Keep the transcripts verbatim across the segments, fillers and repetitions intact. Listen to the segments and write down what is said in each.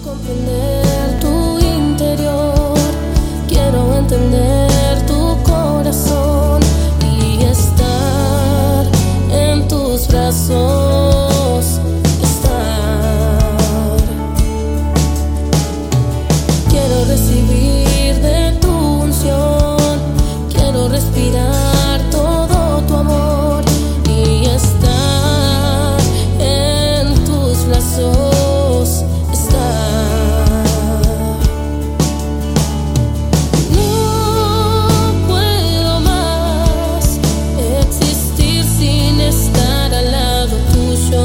comprender tu interior, quiero entender tu corazón y estar en tus brazos, estar. Quiero recibir de tu unción, quiero respirar todo tu amor y estar en tus brazos, estar. No puedo más existir sin estar al lado tuyo.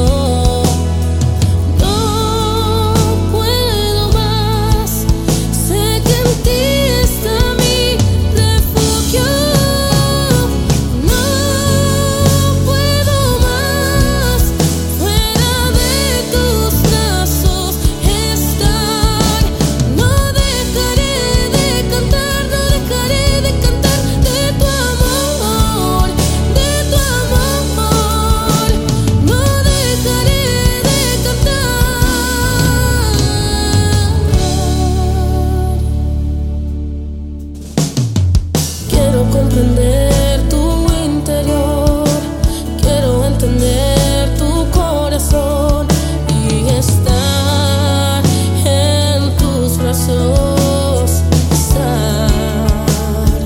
No puedo más, sé que en ti está mi refugio. No puedo más, fuera de tus brazos estar. No dejaré de cantar, no dejaré de cantar de tu amor, de tu amor. No dejaré de cantar. Quiero comprender tu interior, quiero entender tu corazón y estar en tus brazos, estar.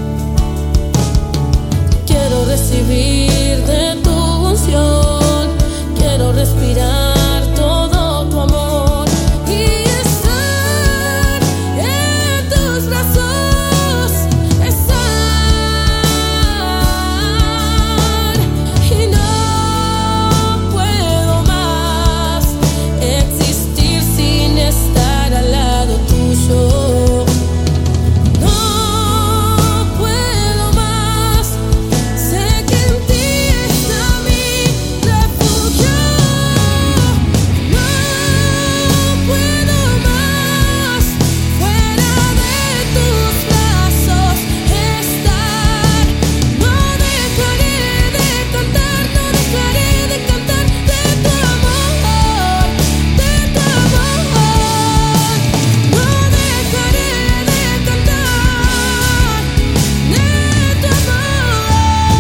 Quiero recibir de tu unción, quiero respirar todo tu amor y estar en tus brazos, estar. Y no puedo más existir sin estar al lado tuyo. No puedo más, sé que en ti está mi refugio. No puedo más, fuera de tus brazos estar. No dejaré de cantar, no dejaré de cantar de tu amor, de tu amor. No dejaré de cantar de tu amor.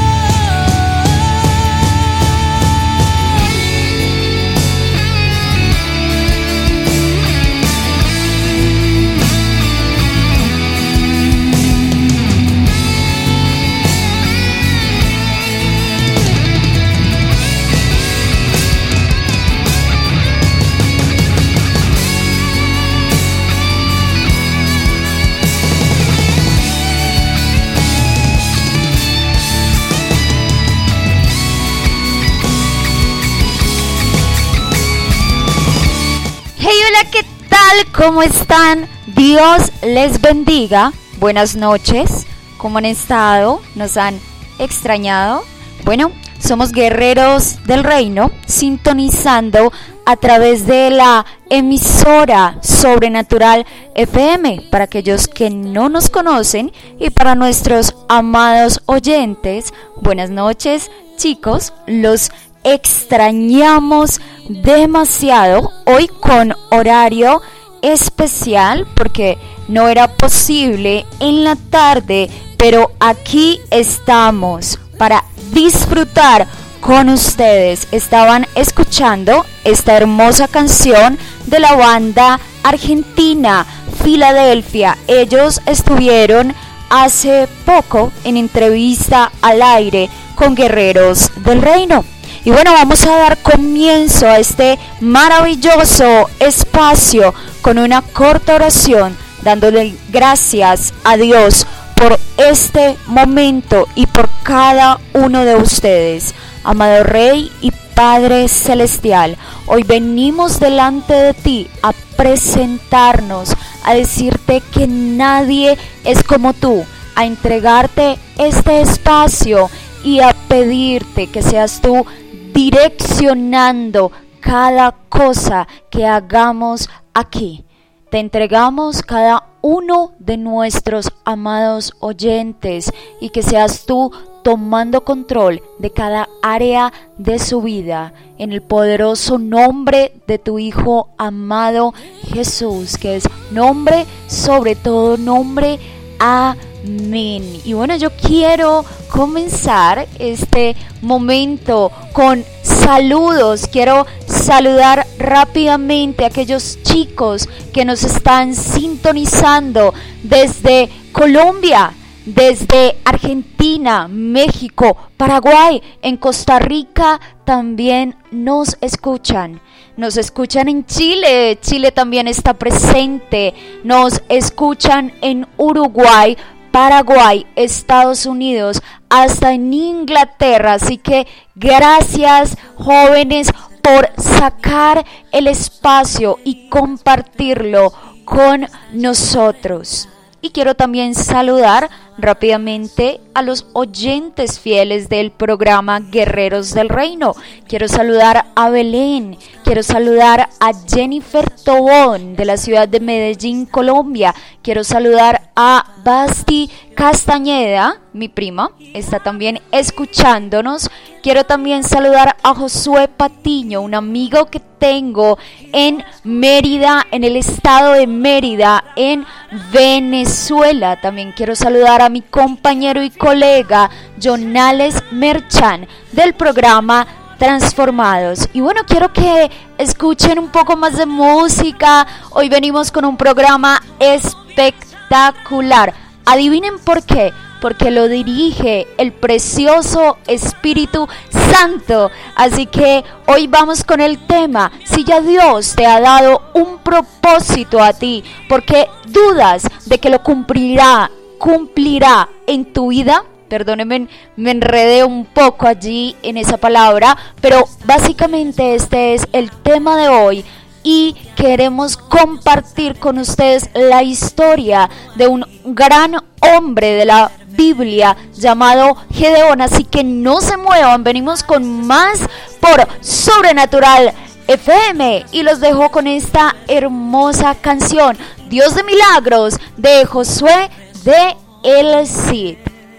Hey, hola, ¿qué tal? ¿Cómo están? Dios les bendiga. Buenas noches. ¿Cómo han estado? ¿Nos han extrañado? Bueno, somos guerreros del reino, sintonizando a través de la emisora Sobrenatural F M, para aquellos que no nos conocen y para nuestros amados oyentes. Buenas noches, chicos, los extrañamos demasiado hoy con horario especial porque no era posible en la tarde, pero aquí estamos para disfrutar con ustedes. Estaban escuchando esta hermosa canción de la banda argentina Filadelfia. Ellos estuvieron hace poco en entrevista al aire con Guerreros del Reino. Y bueno, vamos a dar comienzo a este maravilloso espacio con una corta oración, dándole gracias a Dios por este momento y por cada uno de ustedes. Amado Rey y Padre Celestial, hoy venimos delante de ti a presentarnos, a decirte que nadie es como tú, a entregarte este espacio y a pedirte que seas tú direccionando cada cosa que hagamos aquí. Te entregamos cada uno de nuestros amados oyentes y que seas tú tomando control de cada área de su vida, en el poderoso nombre de tu Hijo amado Jesús, que es nombre sobre todo nombre. Amén. Y bueno, yo quiero comenzar este momento con saludos. Quiero saludar rápidamente a aquellos chicos que nos están sintonizando desde Colombia, desde Argentina, México, Paraguay, en Costa Rica también nos escuchan. Nos escuchan en Chile, Chile también está presente. Nos escuchan en Uruguay, Paraguay, Estados Unidos, hasta en Inglaterra. Así que gracias, jóvenes, por sacar el espacio y compartirlo con nosotros. Y quiero también saludar rápidamente a los oyentes fieles del programa Guerreros del Reino. Quiero saludar a Belén, quiero saludar a Jennifer Tobón de la ciudad de Medellín, Colombia. Quiero saludar a Basti Castañeda, mi prima, está también escuchándonos. Quiero también saludar a Josué Patiño, un amigo que tengo en Mérida, en el estado de Mérida, en Venezuela. También quiero saludar a mi compañero y colega Jonales Merchan del programa Transformados. Y bueno, quiero que escuchen un poco más de música. Hoy venimos con un programa espectacular. Adivinen por qué. Porque lo dirige el precioso Espíritu Santo. Así que hoy vamos con el tema: si ya Dios te ha dado un propósito a ti, ¿por qué dudas de que lo cumplirá, cumplirá en tu vida? Perdónenme, me enredé un poco allí en esa palabra, pero básicamente este es el tema de hoy. Y queremos compartir con ustedes la historia de un gran hombre de la Biblia llamado Gedeón. Así que no se muevan, venimos con más por Sobrenatural F M y los dejo con esta hermosa canción, Dios de Milagros, de Josué de El Cid.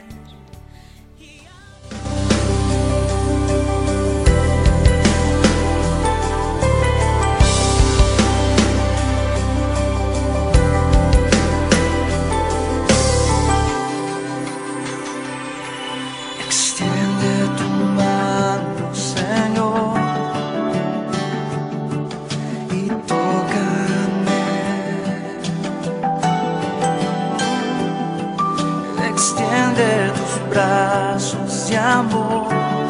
Brazos de amor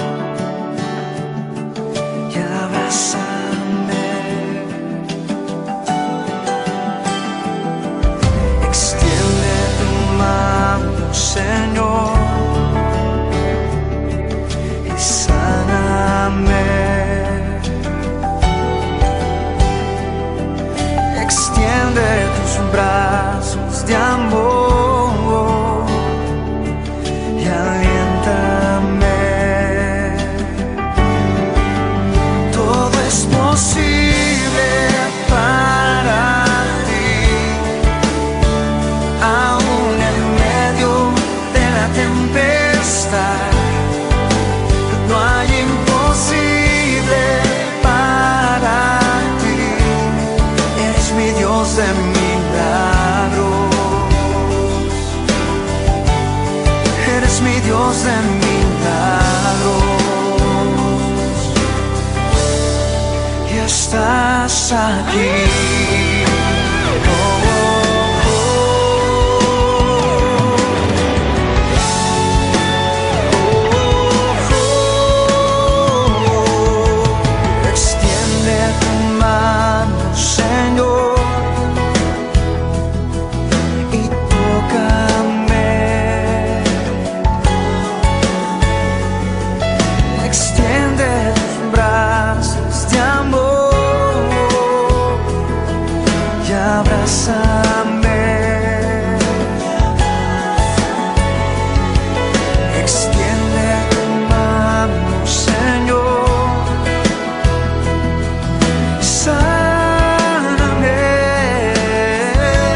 y abrázame, extiende tu mano, Señor, y sáname, extiende tus brazos de amor. Dios de milagros, y estás aquí.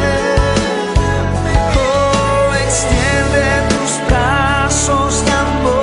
Tus brazos de amor.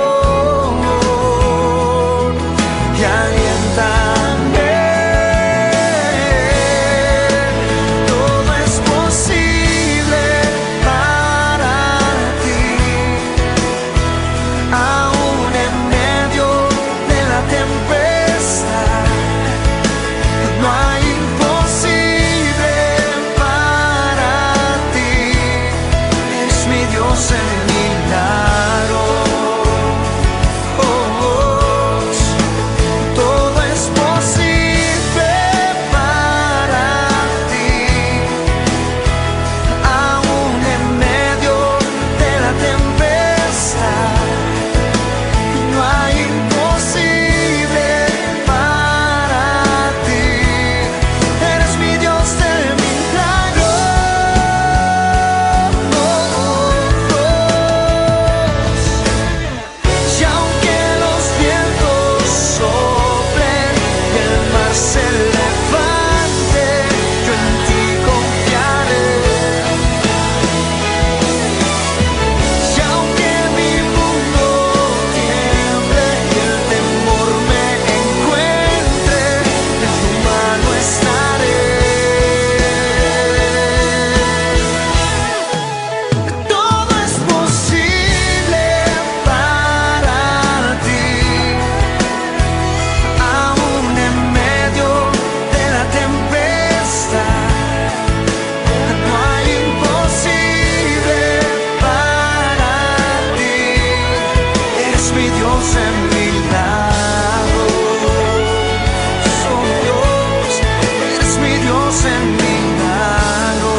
Dios de milagro.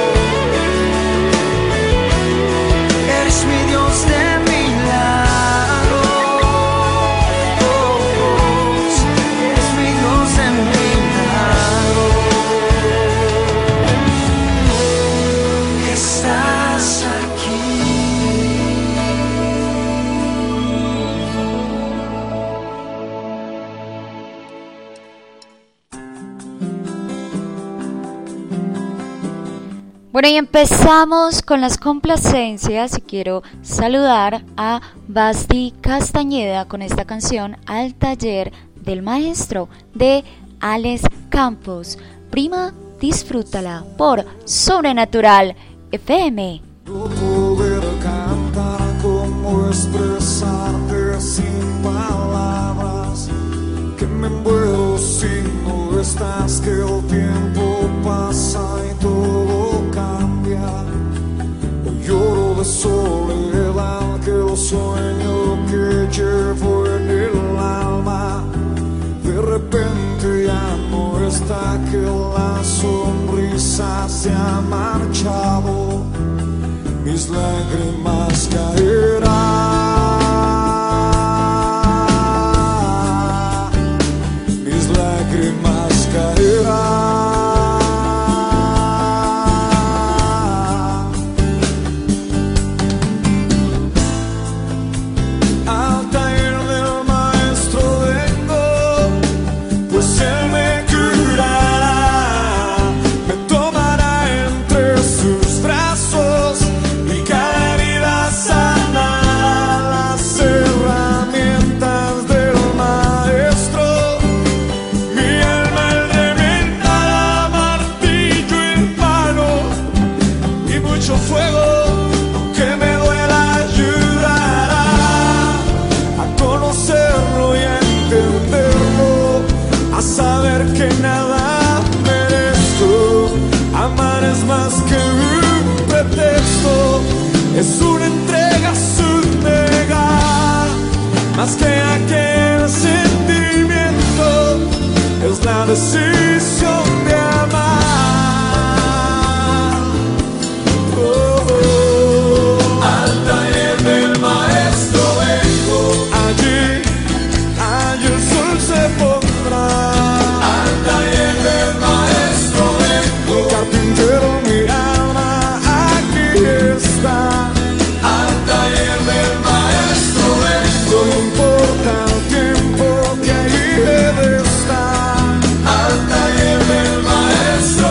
Eres mi Dios de milagros. Eres mi Dios de milagros. Estás aquí. Bueno, y empezamos con las complacencias y quiero saludar a Basti Castañeda con esta canción Al taller del maestro de Alex Campos. Prima, disfrútala por Sobrenatural F M. No poder cantar, cómo expresarte sin palabras, que me muero si no estás, que el tiempo pasa y todo cambia. Hoy lloro de soledad, que el sueño que llevo en el alma de repente ya no está, que la sonrisa se ha marchado, mis lágrimas caerán, mis lágrimas caerán. Al taller del maestro vengo, pues él me curará, me tomará entre sus brazos y cada herida sanará. Las herramientas del maestro, mi alma él reventará, martillo en mano y mucho fuego que me duela ayudará a conocerlo y a entenderlo, a saber que nada merezco. Amar es más que un pretexto, es una entrega sin negar, más que aquel sentimiento, es la decisión de amar. Oh, oh. Al taller del maestro vengo, allí, allí el sol se pondrá. Al taller del maestro vengo, carpintero mi alma aquí está. Al taller del maestro vengo, no importa el tiempo que ahí he de estar. Al taller del maestro.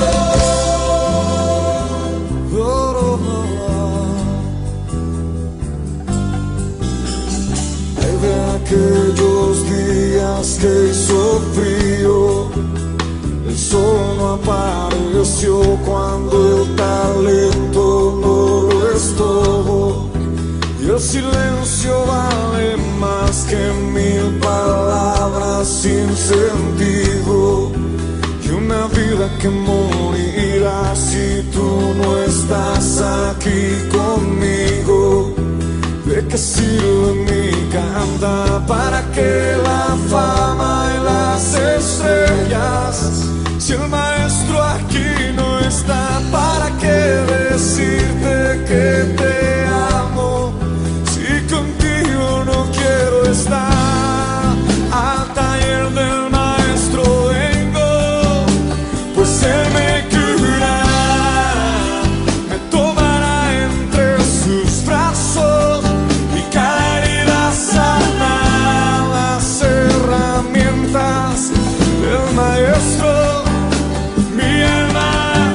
Oh, oh, oh. Hay de aquellos días que hizo frío, el sol no apareció cuando el talento no lo estuvo, y el silencio vale más que mil palabras sin sentido, y una vida que morirá si tú no estás aquí conmigo. ¿De qué sirve mi cantar para que la fama y las estrellas, si el maestro aquí no está? ¿Para qué decirte que te amo si contigo no quiero estar? Al taller del maestro vengo, pues él me curará, me tomará entre sus brazos y cada herida sanará. Las herramientas del maestro, mi alma,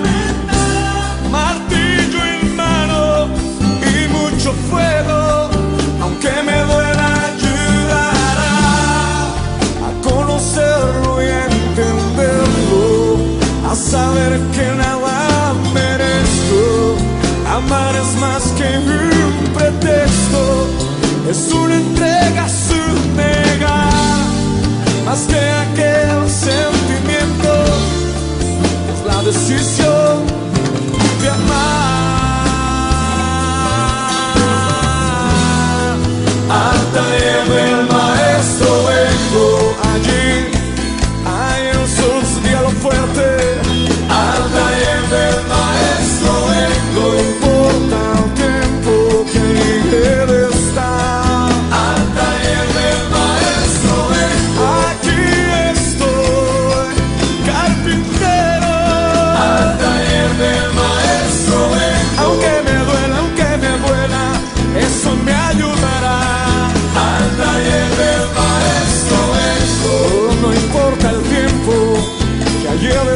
martillo en mano y mucho fuego, aunque me duela ayudará a conocerlo y a entenderlo, a saber que nada merezco. Amar es más que un pretexto, es una entrega sin negar, más que aquel sentimiento, es la decisión de amar. Al taller del maestro vengo, allí hay el sol, dígalo fuerte.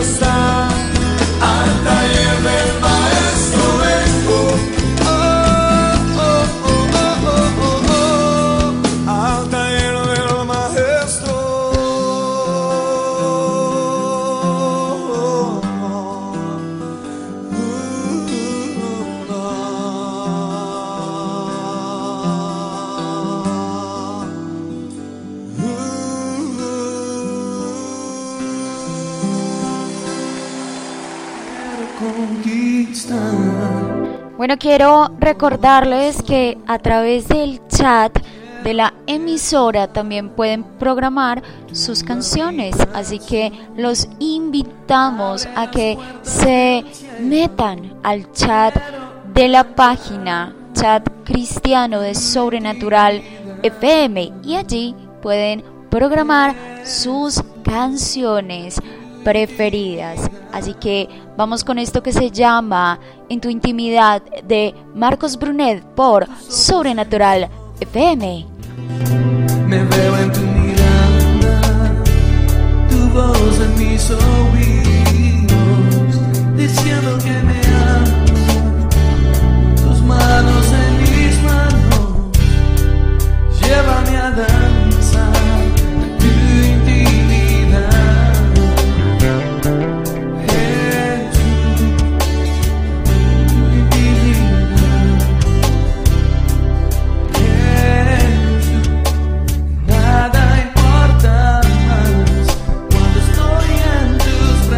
está al taller del maestro vengo. Oh, oh, oh, oh, oh, oh, oh, al taller del maestro. Bueno, quiero recordarles que a través del chat de la emisora también pueden programar sus canciones, así que los invitamos a que se metan al chat de la página Chat Cristiano de Sobrenatural F M y allí pueden programar sus canciones preferidas. Así que vamos con esto que se llama En tu intimidad de Marcos Brunet por Sobrenatural F M. Me veo en tu mirada, tu voz en mis oídos, diciendo que me amas, tus manos en mis manos, llévame a danzar en tu intimidad. En tu intimidad. En tu Nada importa más cuando estoy en tus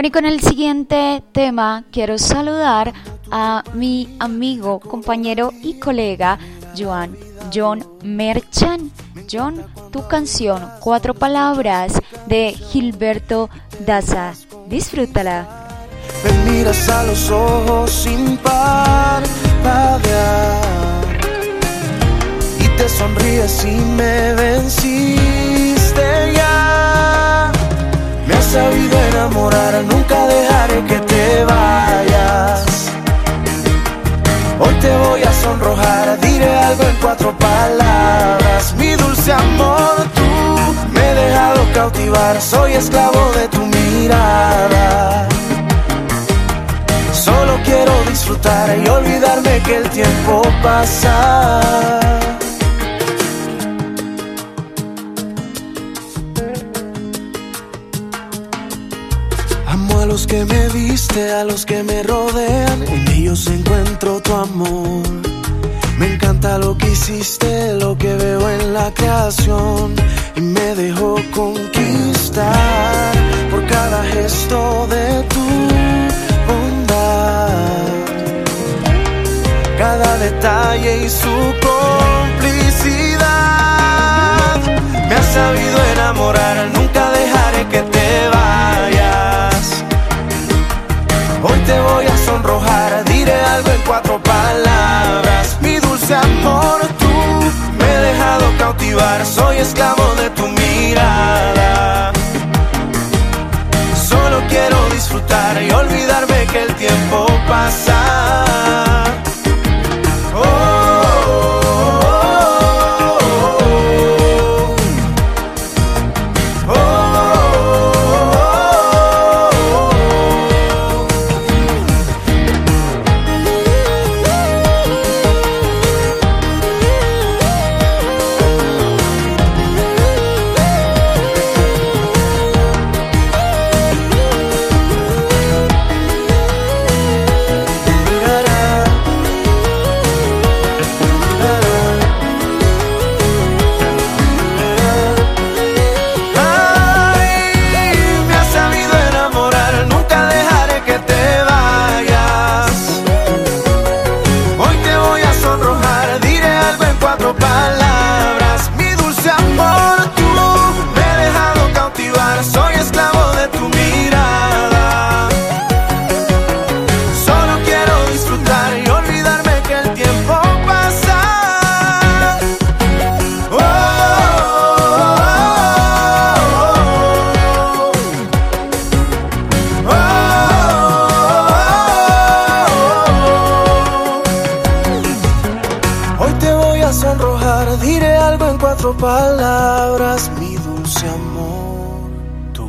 Bueno, y con el siguiente tema quiero saludar a mi amigo, compañero y colega Joan, John Merchan. John, tu canción Cuatro Palabras de Gilberto Daza. Disfrútala. Me miras a los ojos sin parpadear y te sonríes y me venciste ya. Me has sabido enamorar, nunca dejaré que te vayas. Hoy te voy a sonrojar, diré algo en cuatro palabras. Mi dulce amor, tú me he dejado cautivar, soy esclavo de tu mirada. Solo quiero disfrutar y olvidarme que el tiempo pasa. Amo a los que me viste, a los que me rodean, en ellos encuentro tu amor. Me encanta lo que hiciste, lo que veo en la creación, y me dejo conquistar por cada gesto de tu bondad, cada detalle y su complicidad. Me has sabido enamorar, nunca dejaré que te vayas. Hoy te voy a sonrojar, diré algo en cuatro palabras. Mi dulce amor, tú me he dejado cautivar, soy esclavo de tu mirada. Solo quiero disfrutar y olvidarme que el tiempo pasa. Oh, oh, oh, oh, palabras. Mi dulce amor, tú me he dejado cautivar, soy esclavo de tu mirada. Solo quiero disfrutar y olvidarme que el tiempo pasa. Oh, oh, oh, oh, oh. Hoy te voy a sonrojar, diré algo en cuatro palabras. Mi dulce amor, tú.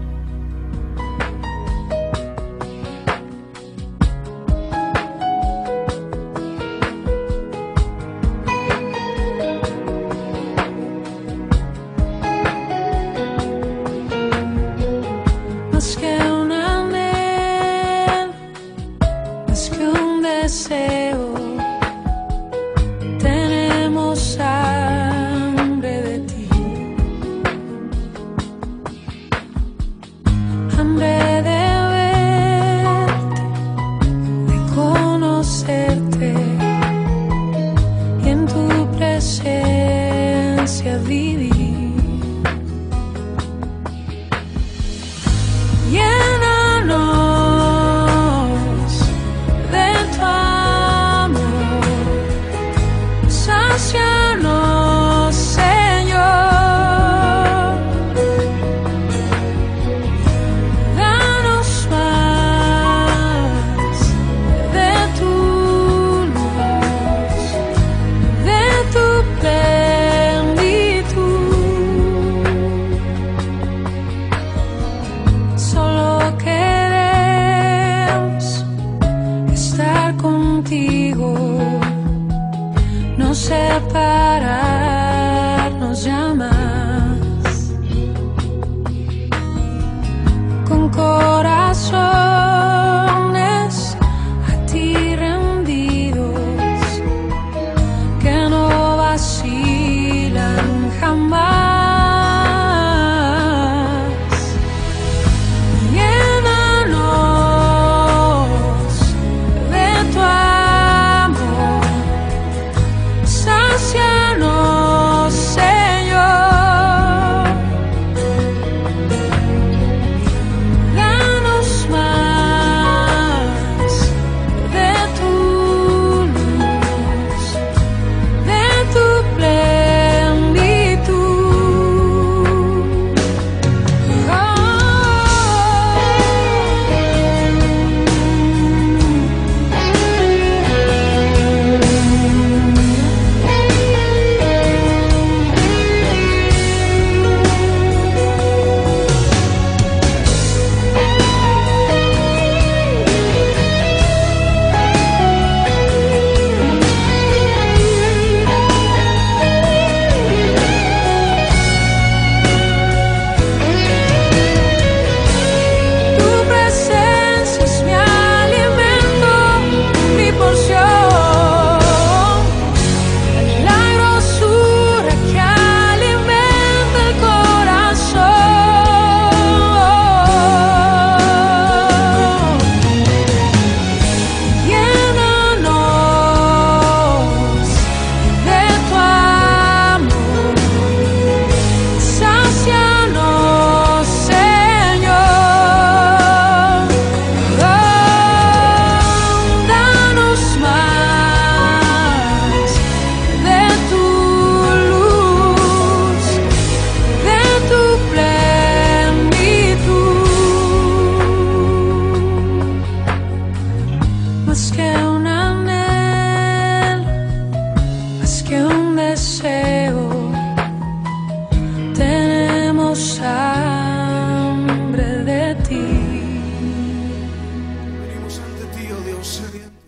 Más que un anhelo, más que un deseo, tenemos hambre de ti.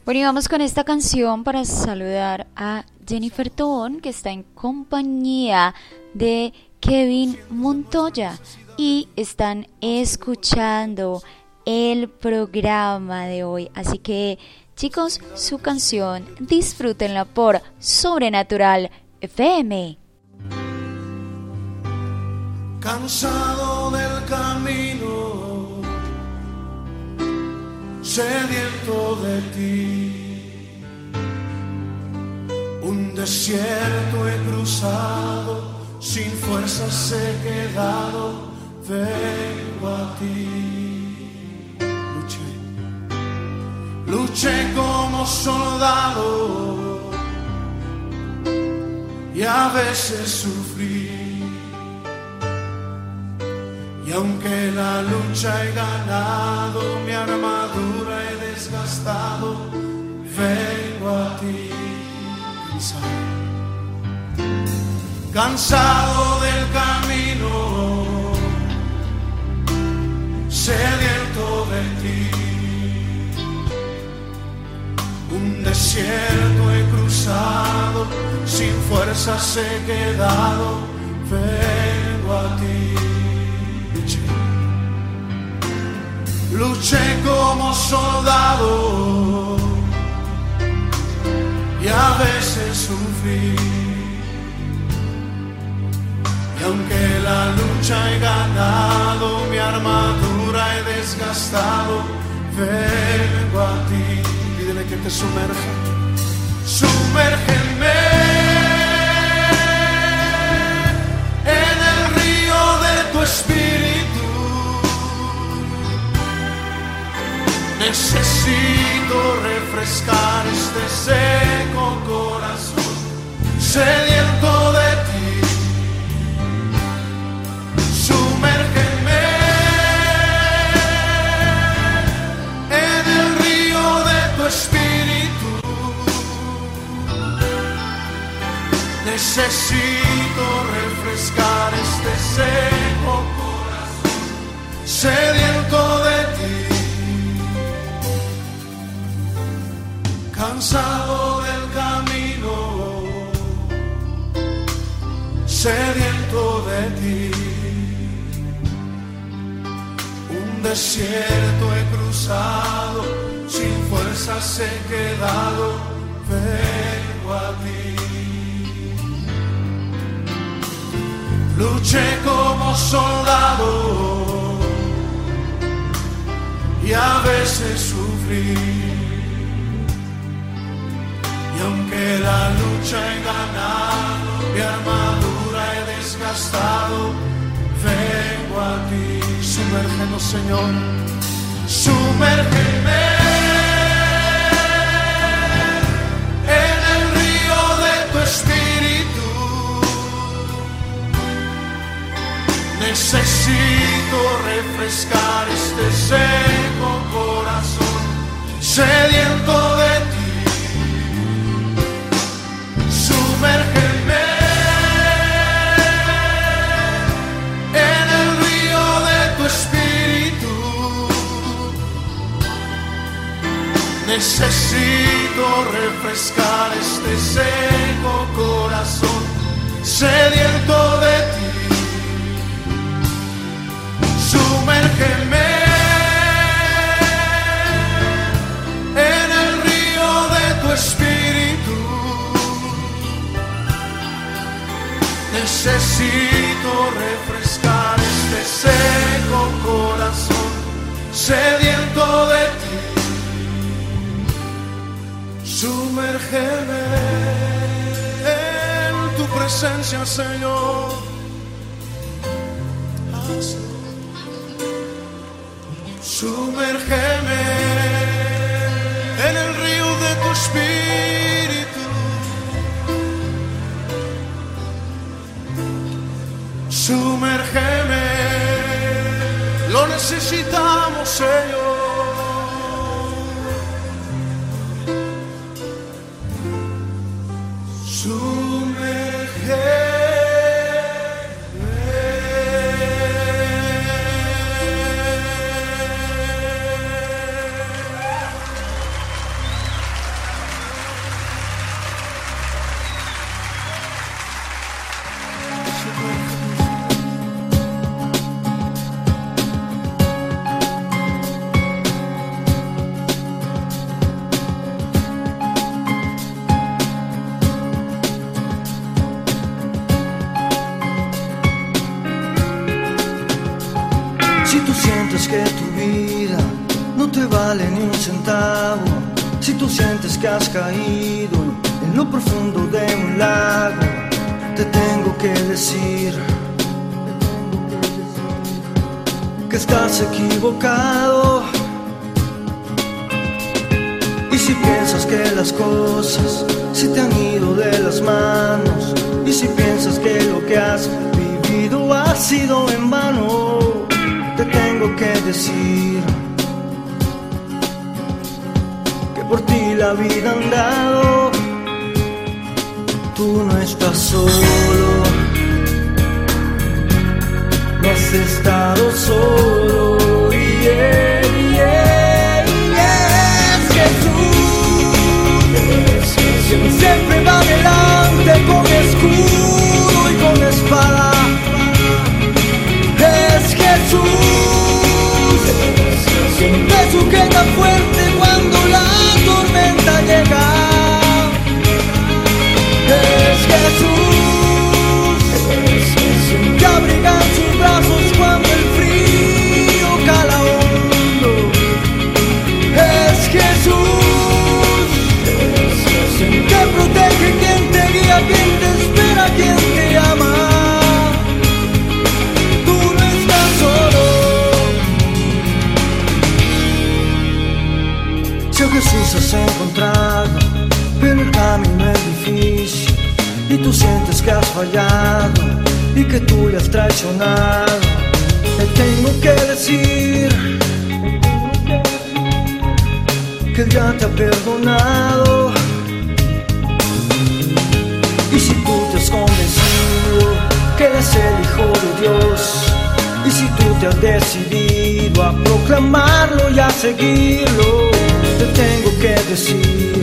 Bueno, y vamos con esta canción para saludar a Jennifer Tobón, que está en compañía de Kevin Montoya y están escuchando el programa de hoy. Así que, chicos, su canción disfrútenla por Sobrenatural F M. Cansado del camino, sediento de ti, un desierto he cruzado, sin fuerzas he quedado, vengo a ti. Luché, luché como soldado y a veces sufrí. Y aunque la lucha he ganado, mi armadura he desgastado, vengo a ti. Cansado, cansado del camino, sediento de ti. Un desierto he cruzado, sin fuerzas he quedado, vengo a ti. Luché como soldado y a veces sufrí. Y aunque la lucha he ganado, mi armadura he desgastado, vengo a ti. Pídele que te sumerja. Sumérgeme en el río de tu espíritu. Necesito refrescar este seco corazón, sediento de ti. Sumérgeme en el río de tu espíritu. Necesito refrescar este seco corazón, sediento de ti. Cansado del camino, sediento de ti. Un desierto he cruzado, sin fuerzas he quedado, vengo a ti. Luché como soldado y a veces sufrí. Y aunque la lucha he ganado, mi armadura he desgastado, vengo a ti. Sumérgenos, Señor, sumérgeme en el río de tu espíritu. Necesito refrescar este seco corazón, sediento de ti. Sumérgeme en el río de tu espíritu. Necesito refrescar este seco corazón, sediento de ti. Sumérgeme en el río de tu espíritu. Necesito refrescar este seco corazón, sediento de ti. Sumérgeme en tu presencia, Señor. Sumérgeme en el río de tu espíritu. Sumérgeme, lo necesitamos, Señor. Sumérgeme. vale ni un centavo. Si tú sientes que has caído en lo profundo de un lago, te tengo que decir que estás equivocado. Y si piensas que las cosas se te han ido de las manos, y si piensas que lo que has vivido ha sido en vano, te tengo que decir que por ti la vida han dado. Tú no estás solo, no has estado solo, yeah, yeah, yeah. Es Jesús, quien siempre va adelante con escudo y con espada. Es Jesús, quien te sujeta fuerte cuando la tormenta llega. Es Jesús, quien te abriga en sus brazos cuando el frío cala hondo. Es Jesús, quien te protege, quien te guía, quien te espera, quien te ama. Tú no estás solo. Si a Jesús has encontrado, pero el camino es difícil y tú sientes que has fallado y que tú le has traicionado, te tengo que decir que Él ya te ha perdonado. Y si tú te has convencido que eres el Hijo de Dios, y si tú te has decidido a proclamarlo y a seguirlo, te tengo que decir: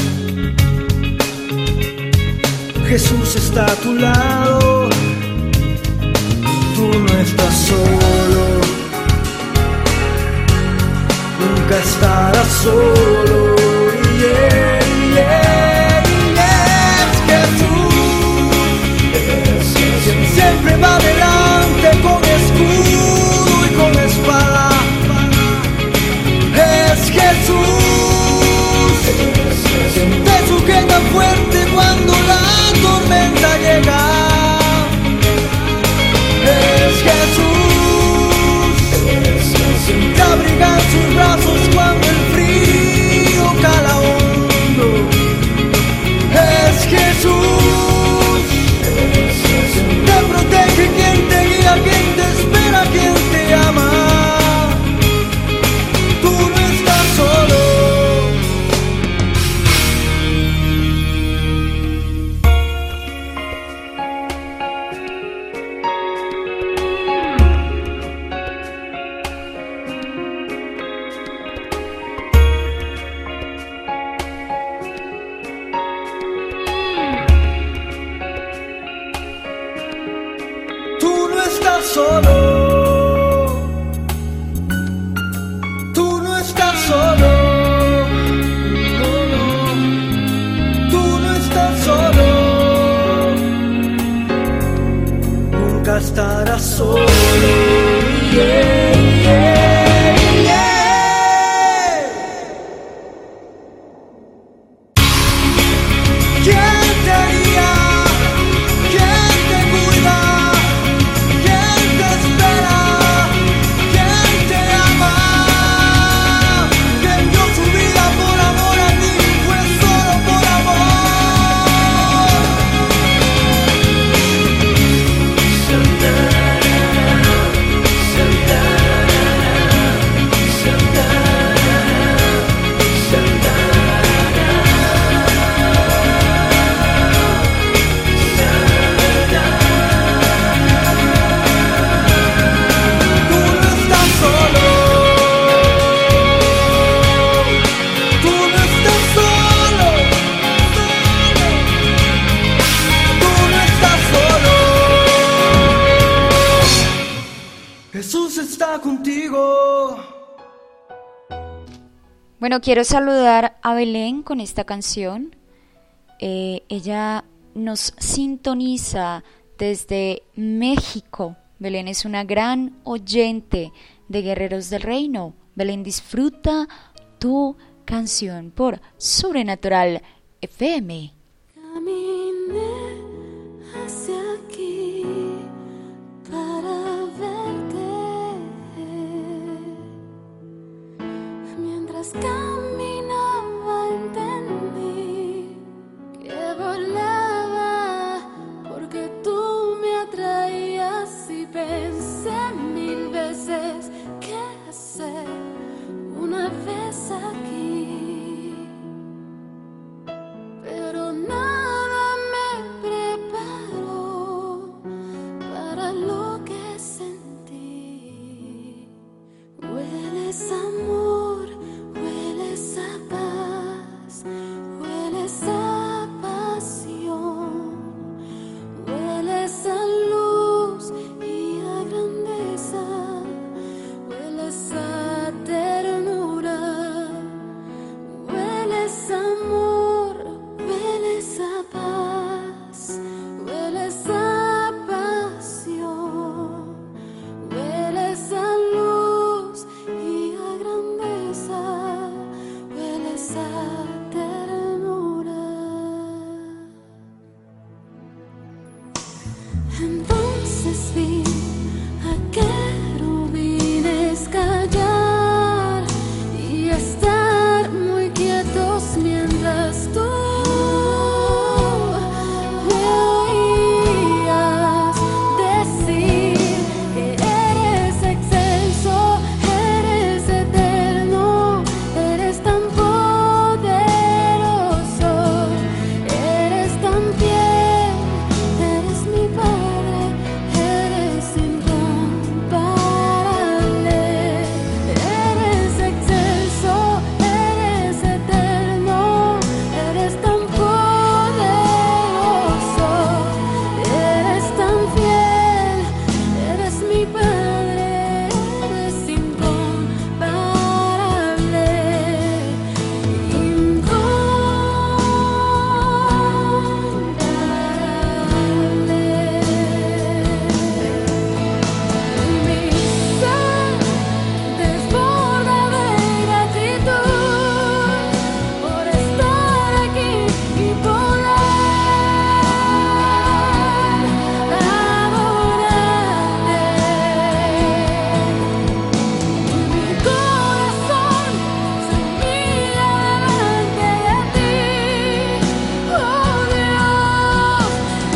Jesús está a tu lado. Tú no estás solo, nunca estarás solo, yeah, yeah, yeah. Es Jesús, quien siempre va adelante con escudo y con espada. Es Jesús, quien te sujeta fuerte cuando la tormenta llega. Es Jesús, quien te abriga en sus brazos cuando el frío cala hondo. Es Jesús, quien te protege, quien te guía, quien te espera, quien te ama. Tú no estás solo. Solo, tú no estás solo, no, no, tú no estás solo, nunca estarás solo, yeah, yeah, yeah. ¿Quién te guía? ¿Quién te cuida? Jesús está contigo. Bueno, quiero saludar a Belén con esta canción. Eh, ella nos sintoniza desde México. Belén es una gran oyente de Guerreros del Reino. Belén, disfruta tu canción por Sobrenatural F M. Caminé hacia aquí para verte. Mientras caminaba entendí que volaba porque tú me atraías y pensé mil veces qué hacer una vez aquí. Pero nada me preparó para lo que sentí. Hueles a amor, hueles a paz, hueles a pasión, hueles a luz y a grandeza, hueles a ternura, hueles a amor, hueles a paz, hueles a pasión, hueles a luz y a grandeza, hueles a ternura. Entonces vi a querubines callar y estar muy quietos mientras tú me oías decir que eres excelso, eres eterno, eres tan poderoso, eres tan fiel, eres mi Padre, eres incomparable, eres excelso, eres eterno, eres tan poderoso, eres tan fiel, eres mi Padre, eres incomparable, incomparable. Mi ser desborda de gratitud por estar aquí y poder adorarte. Mi corazón se humilla delante de ti, oh Dios,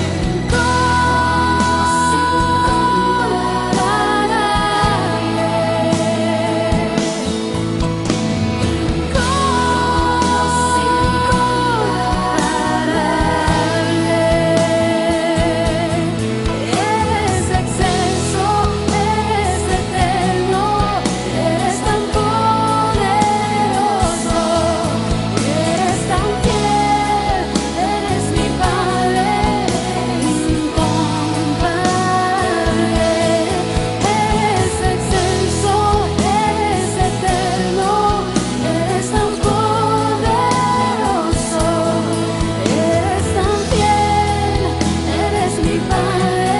eres excelso, eres eterno, eres tan poderoso, eres tan fiel, eres mi Padre, incomparable, eres excelso, eres eterno, eres tan poderoso, eres tan fiel, eres mi Padre,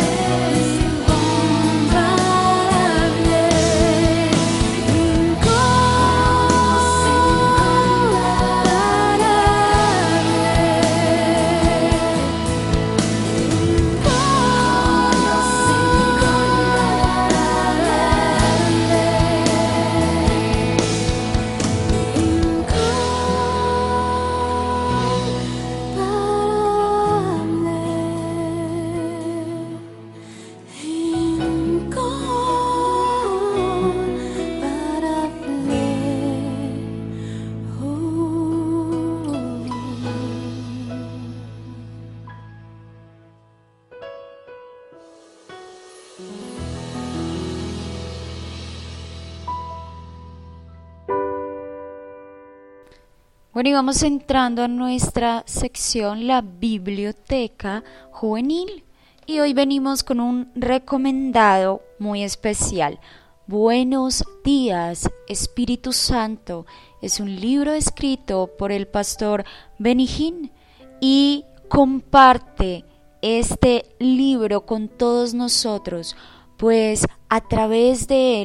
Bueno, y vamos entrando a nuestra sección, la Biblioteca Juvenil. Y hoy venimos con un recomendado muy especial. Buenos días, Espíritu Santo. Es un libro escrito por el pastor Benny Hinn y comparte este libro con todos nosotros, pues a través de él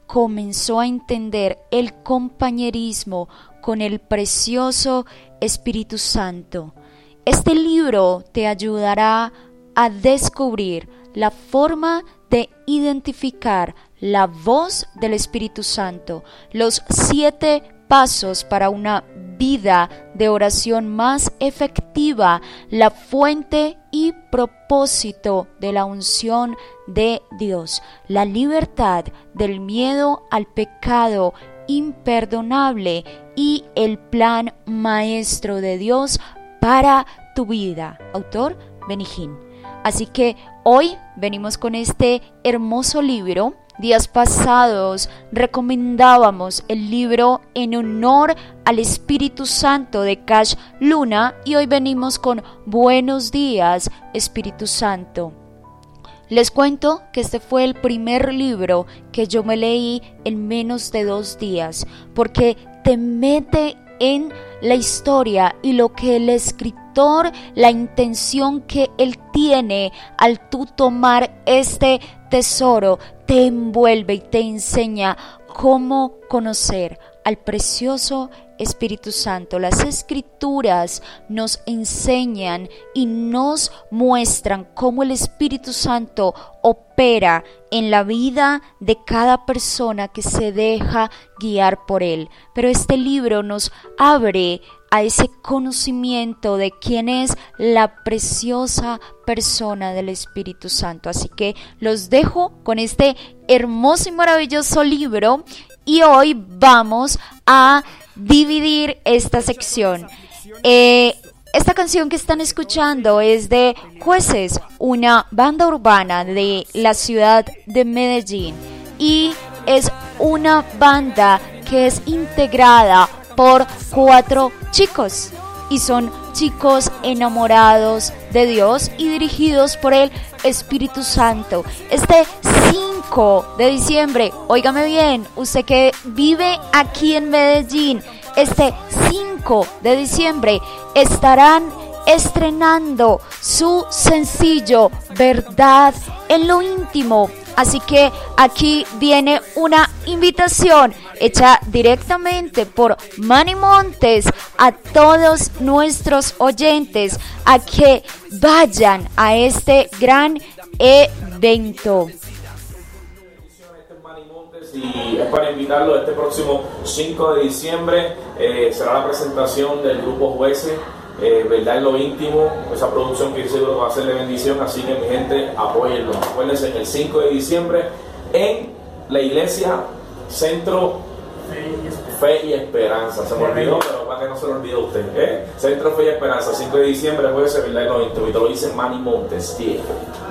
comenzó a entender el compañerismo con el precioso Espíritu Santo. Este libro te ayudará a descubrir la forma de identificar la voz del Espíritu Santo, los siete pasos para una vida de oración más efectiva, la fuente y propósito de la unción de Dios, la libertad del miedo al pecado imperdonable y el plan maestro de Dios para tu vida. Autor Benny Hinn. Así que hoy venimos con este hermoso libro. Días pasados recomendábamos el libro En honor al Espíritu Santo de Cash Luna y hoy venimos con Buenos días, Espíritu Santo. Les cuento que este fue el primer libro que yo me leí en menos de dos días porque te mete en la historia y lo que el escritor, la intención que él tiene al tú tomar este tesoro, te envuelve y te enseña cómo conocer al precioso Espíritu Santo. Las Escrituras nos enseñan y nos muestran cómo el Espíritu Santo opera en la vida de cada persona que se deja guiar por él. Pero este libro nos abre a ese conocimiento de quién es la preciosa persona del Espíritu Santo. Así que los dejo con este hermoso y maravilloso libro y hoy vamos a dividir esta sección. Eh, esta canción que están escuchando es de Jueces, una banda urbana de la ciudad de Medellín y es una banda que es integrada por cuatro chicos y son chicos enamorados de Dios y dirigidos por el Espíritu Santo. Este cinco de diciembre, óigame bien, usted que vive aquí en Medellín, este cinco de diciembre estarán estrenando su sencillo Verdad en lo íntimo. Así que aquí viene una invitación hecha directamente por Manny Montes a todos nuestros oyentes a que vayan a este gran evento. Y es para invitarlo este próximo cinco de diciembre, eh, será la presentación del grupo Jueces, eh, Verdad en lo íntimo, esa producción que seguro va a ser de bendición, así que mi gente, apóyenlo. Acuérdense, el cinco de diciembre en la iglesia Centro Fe y Esperanza, se me olvidó, pero para que no se lo olvide a usted, ¿eh? Centro Fe y Esperanza, cinco de diciembre, Jueces, Verdad en lo íntimo, y te lo dice Manny Montes, yeah.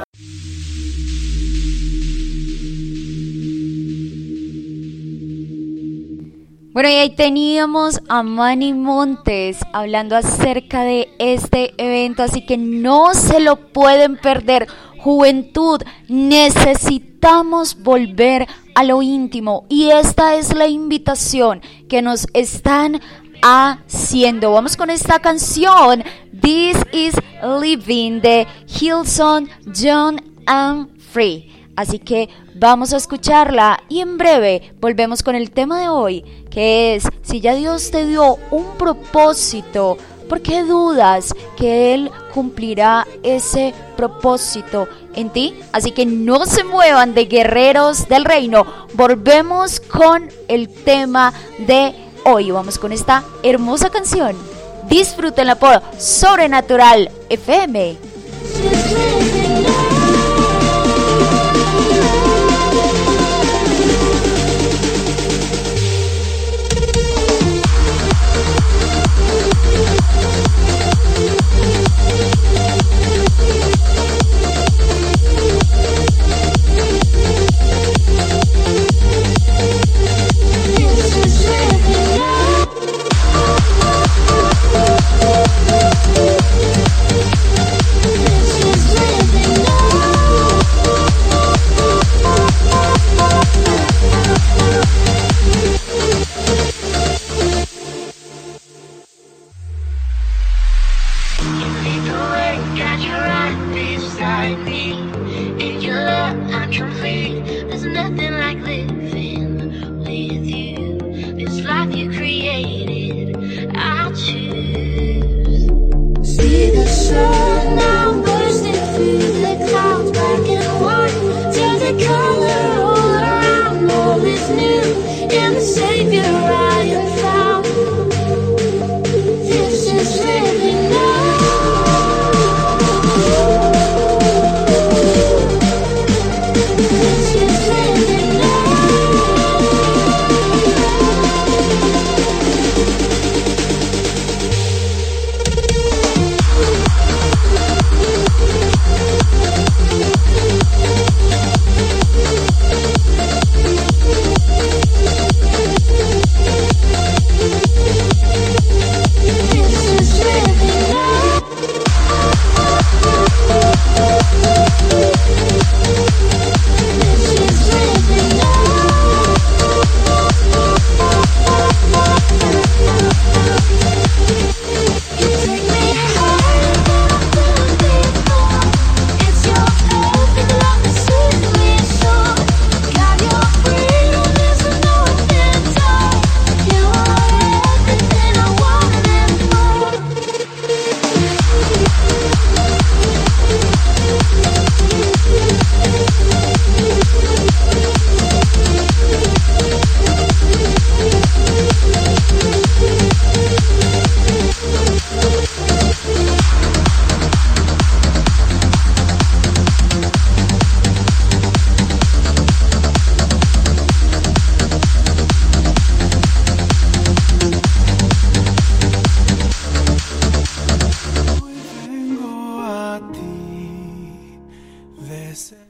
Bueno, y ahí teníamos a Manny Montes hablando acerca de este evento, así que no se lo pueden perder. Juventud, necesitamos volver a lo íntimo y esta es la invitación que nos están haciendo. Vamos con esta canción, This is Living, de Hillsong, John and Free. Así que vamos a escucharla y en breve volvemos con el tema de hoy, que es, si ya Dios te dio un propósito, ¿por qué dudas que Él cumplirá ese propósito en ti? Así que no se muevan de Guerreros del Reino, volvemos con el tema de hoy. Vamos con esta hermosa canción, disfrútenla por Sobrenatural F M. This is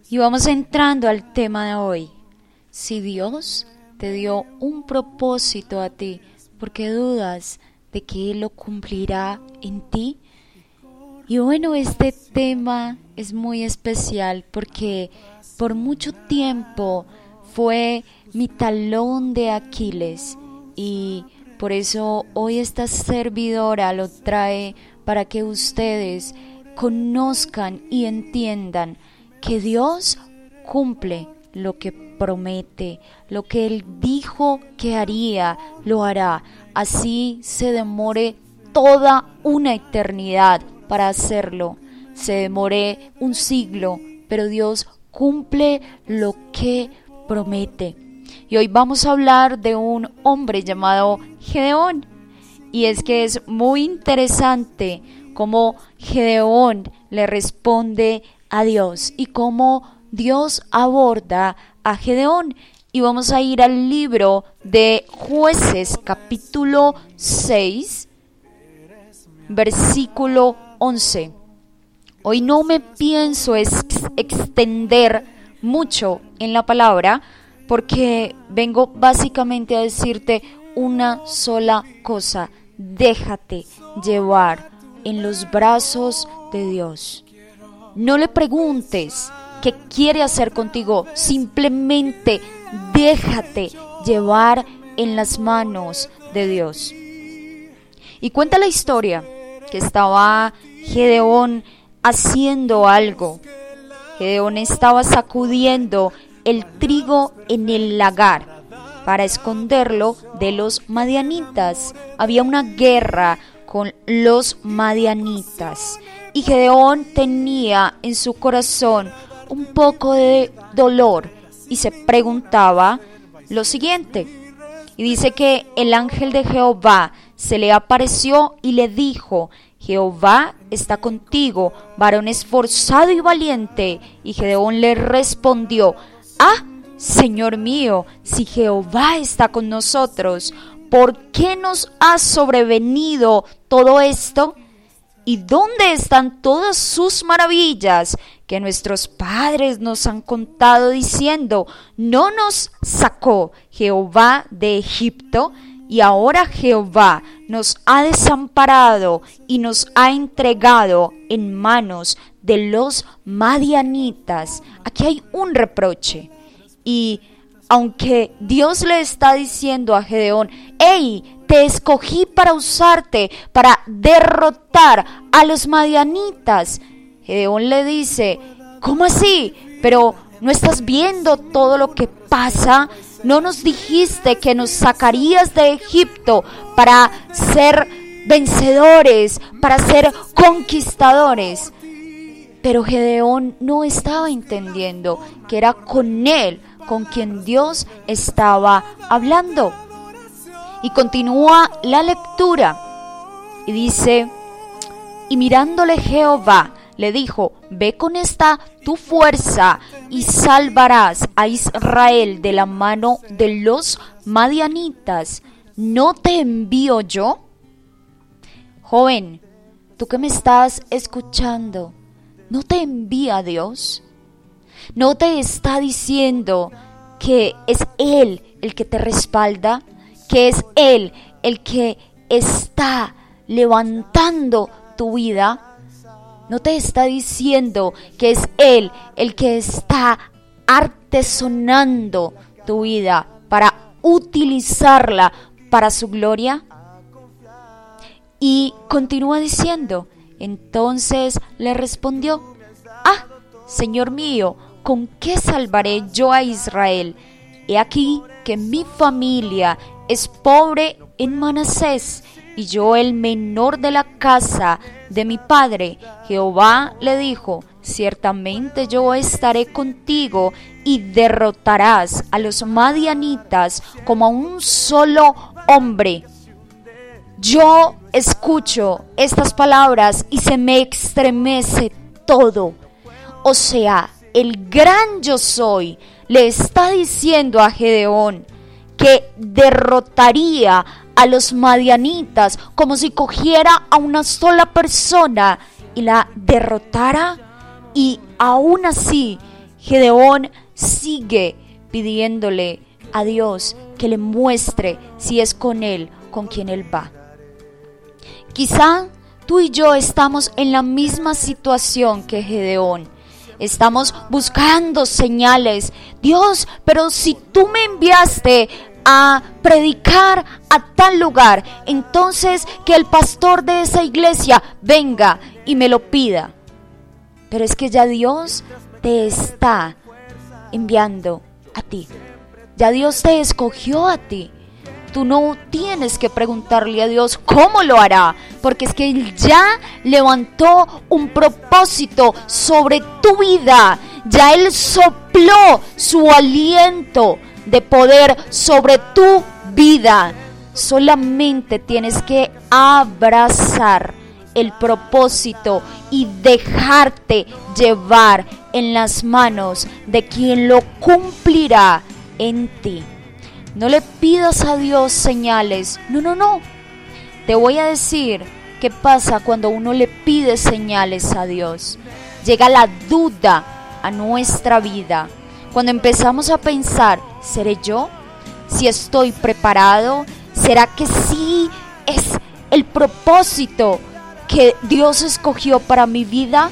Y vamos entrando al tema de hoy. Si Dios te dio un propósito a ti, ¿por qué dudas de que Él lo cumplirá en ti? Y bueno, este tema es muy especial porque por mucho tiempo fue mi talón de Aquiles y por eso hoy esta servidora lo trae para que ustedes conozcan y entiendan que Dios cumple lo que promete, lo que Él dijo que haría, lo hará. Así se demore toda una eternidad para hacerlo, se demore un siglo, pero Dios cumple lo que promete. Y hoy vamos a hablar de un hombre llamado Gedeón. Y es que es muy interesante cómo Gedeón le responde a Dios y cómo Dios aborda a Gedeón. Y vamos a ir al libro de Jueces, capítulo seis, versículo once. Hoy no me pienso ex- extender mucho en la palabra porque vengo básicamente a decirte una sola cosa: déjate llevar en los brazos de Dios. No le preguntes qué quiere hacer contigo, simplemente déjate llevar en las manos de Dios. Y cuenta la historia que estaba Gedeón haciendo algo. Gedeón estaba sacudiendo el trigo en el lagar para esconderlo de los madianitas. Había una guerra con los madianitas y Gedeón tenía en su corazón un poco de dolor y se preguntaba lo siguiente. Y dice que el ángel de Jehová se le apareció y le dijo: Jehová está contigo, varón esforzado y valiente. Y Gedeón le respondió: Ah, Señor mío, si Jehová está con nosotros, ¿por qué nos ha sobrevenido todo esto? ¿Y dónde están todas sus maravillas que nuestros padres nos han contado diciendo: no nos sacó Jehová de Egipto? Y ahora Jehová nos ha desamparado y nos ha entregado en manos de los madianitas. Aquí hay un reproche. Y aunque Dios le está diciendo a Gedeón: ¡Ey! Te escogí para usarte, para derrotar a los madianitas. Gedeón le dice: ¿cómo así? Pero ¿no estás viendo todo lo que pasa? ¿No nos dijiste que nos sacarías de Egipto para ser vencedores, para ser conquistadores? Pero Gedeón no estaba entendiendo que era con él con quien Dios estaba hablando. Y continúa la lectura y dice: y mirándole Jehová le dijo: ve con esta tu fuerza y salvarás a Israel de la mano de los madianitas. ¿No te envío yo? Joven, tú que me estás escuchando, ¿no te envía Dios? ¿No te está diciendo que es Él el que te respalda? Que es Él el que está levantando tu vida. No te está diciendo que es Él el que está artesonando tu vida para utilizarla para su gloria. Y continúa diciendo: entonces le respondió: ah, Señor mío, ¿con qué salvaré yo a Israel? He aquí que mi familia es pobre en Manasés, y yo el menor de la casa de mi padre. Jehová le dijo: ciertamente yo estaré contigo, y derrotarás a los madianitas como a un solo hombre. Yo escucho estas palabras y se me estremece todo. O sea, el gran yo soy le está diciendo a Gedeón que derrotaría a los madianitas como si cogiera a una sola persona y la derrotara. Y aún así Gedeón sigue pidiéndole a Dios que le muestre si es con él, con quien él va. Quizá tú y yo estamos en la misma situación que Gedeón. Estamos buscando señales. Dios, pero si tú me enviaste a predicar a tal lugar, entonces que el pastor de esa iglesia venga y me lo pida. Pero es que ya Dios te está enviando a ti. Ya Dios te escogió a ti. Tú no tienes que preguntarle a Dios cómo lo hará, porque es que Él ya levantó un propósito sobre tu vida. Ya Él sopló su aliento de poder sobre tu vida. Solamente tienes que abrazar el propósito y dejarte llevar en las manos de quien lo cumplirá en ti. No le pidas a Dios señales. No, no, no. Te voy a decir qué pasa cuando uno le pide señales a Dios. Llega la duda a nuestra vida. Cuando empezamos a pensar, ¿seré yo? ¿Si estoy preparado? ¿Será que sí es el propósito que Dios escogió para mi vida?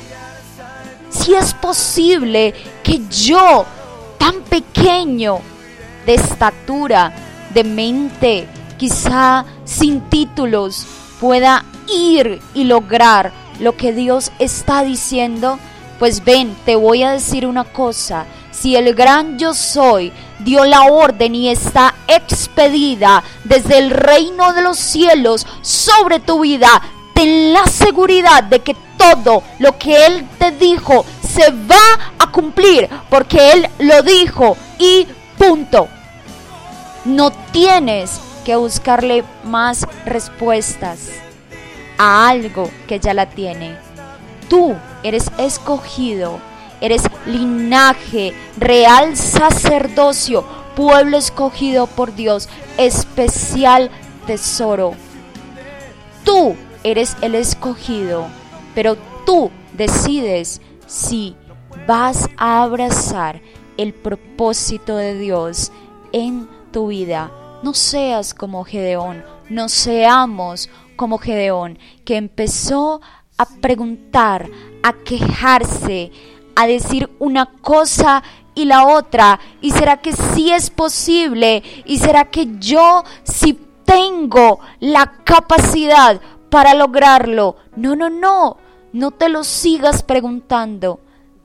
Si es posible que yo, tan pequeño, de estatura, de mente, quizá sin títulos, pueda ir y lograr lo que Dios está diciendo. Pues ven, te voy a decir una cosa: si el gran yo soy dio la orden y está expedida desde el reino de los cielos sobre tu vida, ten la seguridad de que todo lo que Él te dijo se va a cumplir, porque Él lo dijo y punto. No tienes que buscarle más respuestas a algo que ya la tiene. Tú eres escogido, eres linaje, real sacerdocio, pueblo escogido por Dios, especial tesoro. Tú eres el escogido, pero tú decides si vas a abrazar el propósito de Dios en tu vida. No seas como Gedeón, no seamos como Gedeón, que empezó a preguntar, a quejarse, a decir una cosa y la otra. ¿Y será que sí es posible? ¿Y será que yo sí tengo la capacidad para lograrlo? No, no, no, no te lo sigas preguntando.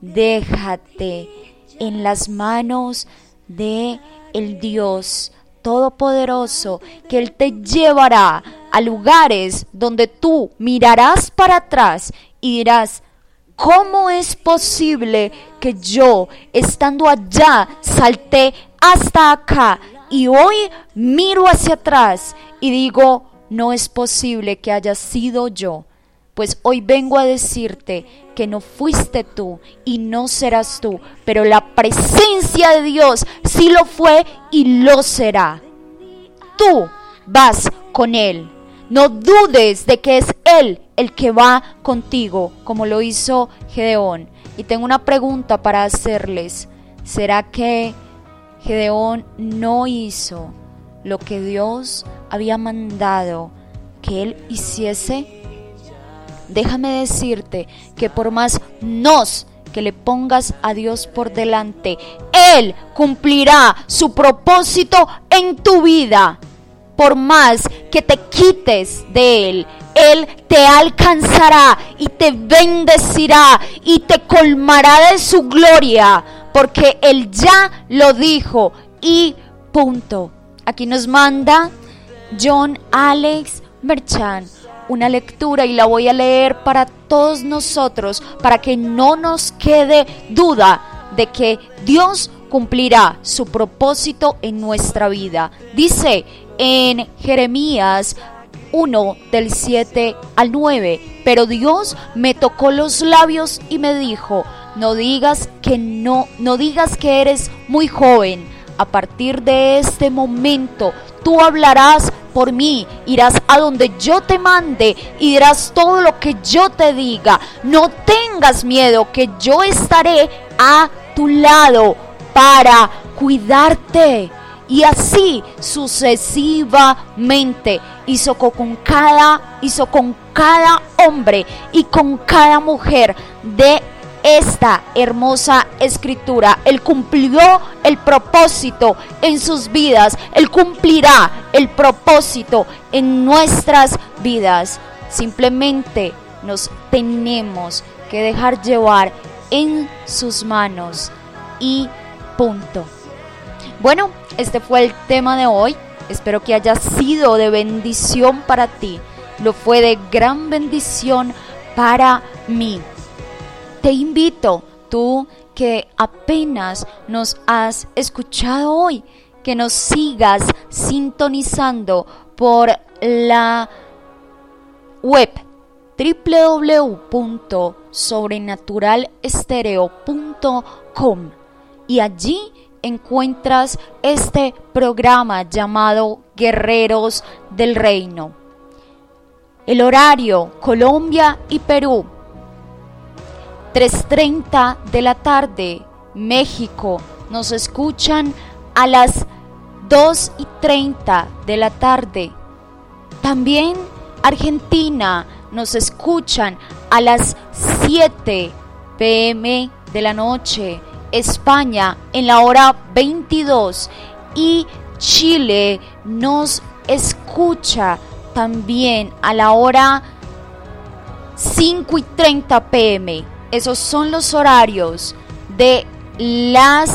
Déjate en las manos de el Dios Todopoderoso, que Él te llevará a lugares donde tú mirarás para atrás y dirás: ¿cómo es posible que yo, estando allá, salté hasta acá y hoy miro hacia atrás y digo: no es posible que haya sido yo? Pues hoy vengo a decirte que no fuiste tú y no serás tú, pero la presencia de Dios sí lo fue y lo será. Tú vas con Él. No dudes de que es Él el que va contigo, como lo hizo Gedeón. Y tengo una pregunta para hacerles. ¿Será que Gedeón no hizo lo que Dios había mandado que él hiciese? Déjame decirte que por más nos que le pongas a Dios por delante, Él cumplirá su propósito en tu vida. Por más que te quites de Él, Él te alcanzará y te bendecirá y te colmará de su gloria, porque Él ya lo dijo y punto. Aquí nos manda John Alex Merchan una lectura y la voy a leer para todos nosotros, para que no nos quede duda de que Dios cumplirá su propósito en nuestra vida. Dice en Jeremías uno del siete al nueve: pero Dios me tocó los labios y me dijo: no digas que no, no digas que eres muy joven. A partir de este momento tú hablarás por mí, irás a donde yo te mande y dirás todo lo que yo te diga. No tengas miedo, que yo estaré a tu lado para cuidarte. Y así sucesivamente hizo con cada, hizo con cada hombre y con cada mujer de esta hermosa escritura. Él cumplió el propósito en sus vidas. Él cumplirá el propósito en nuestras vidas. Simplemente nos tenemos que dejar llevar en sus manos y punto. Bueno, este fue el tema de hoy. Espero que haya sido de bendición para ti. Lo fue de gran bendición para mí. Te invito, tú que apenas nos has escuchado hoy, que nos sigas sintonizando por la web doble u doble u doble u punto sobrenatural estéreo punto com y allí encuentras este programa llamado Guerreros del Reino. El horario, Colombia y Perú, tres treinta de la tarde. México, nos escuchan a las dos y treinta de la tarde. También Argentina, nos escuchan a las siete pe eme de la noche. España en la hora veintidós y Chile nos escucha también a la hora cinco y treinta pe eme. Esos son los horarios de las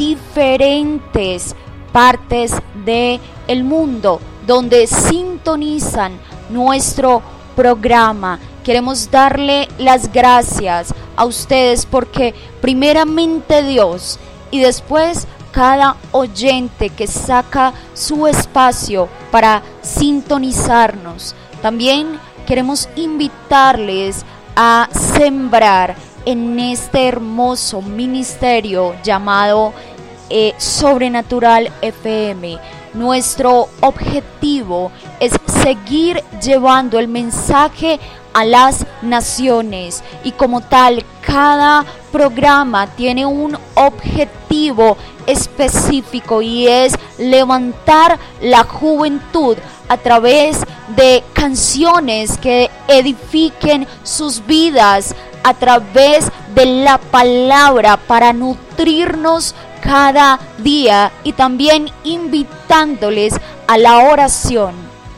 diferentes partes del mundo donde sintonizan nuestro programa. Queremos darle las gracias a ustedes porque primeramente Dios y después cada oyente que saca su espacio para sintonizarnos. También queremos invitarles a sembrar en este hermoso ministerio llamado eh, Sobrenatural F M. Nuestro objetivo es seguir llevando el mensaje a las naciones y como tal cada programa tiene un objetivo específico y es levantar la juventud a través de canciones que edifiquen sus vidas, a través de la palabra para nutrirnos cada día y también invitándoles a la oración,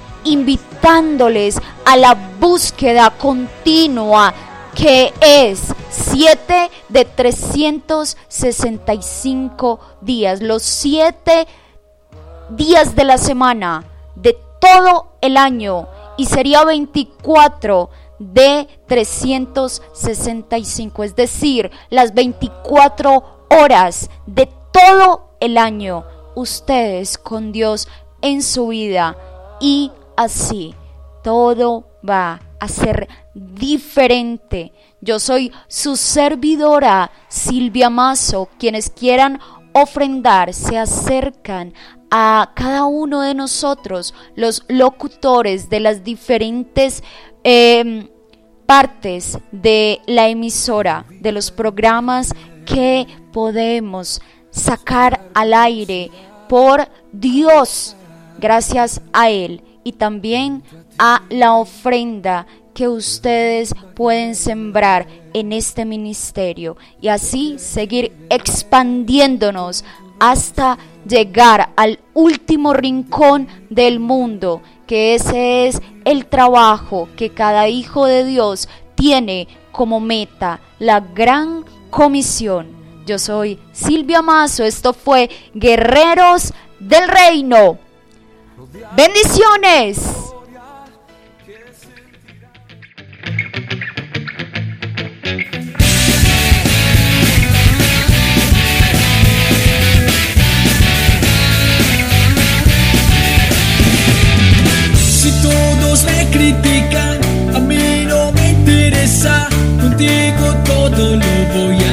invitándoles a la búsqueda continua que es siete de trescientos sesenta y cinco días, los siete días de la semana de todo el año y sería veinticuatro de trescientos sesenta y cinco, es decir, las veinticuatro horas de todo el año, ustedes con Dios en su vida y así todo va a ser diferente. Yo soy su servidora Silvia Mazo. Quienes quieran ofrendar se acercan a cada uno de nosotros, los locutores de las diferentes eh, partes de la emisora, de los programas que podemos sacar al aire por Dios, gracias a Él y también a la ofrenda que ustedes pueden sembrar en este ministerio y así seguir expandiéndonos hasta llegar al último rincón del mundo, que ese es el trabajo que cada hijo de Dios tiene como meta, la gran comisión. Yo soy Silvia Mazo, esto fue Guerreros del Reino. ¡Bendiciones! Si todos me critican, a mí no me interesa, contigo todo lo voy a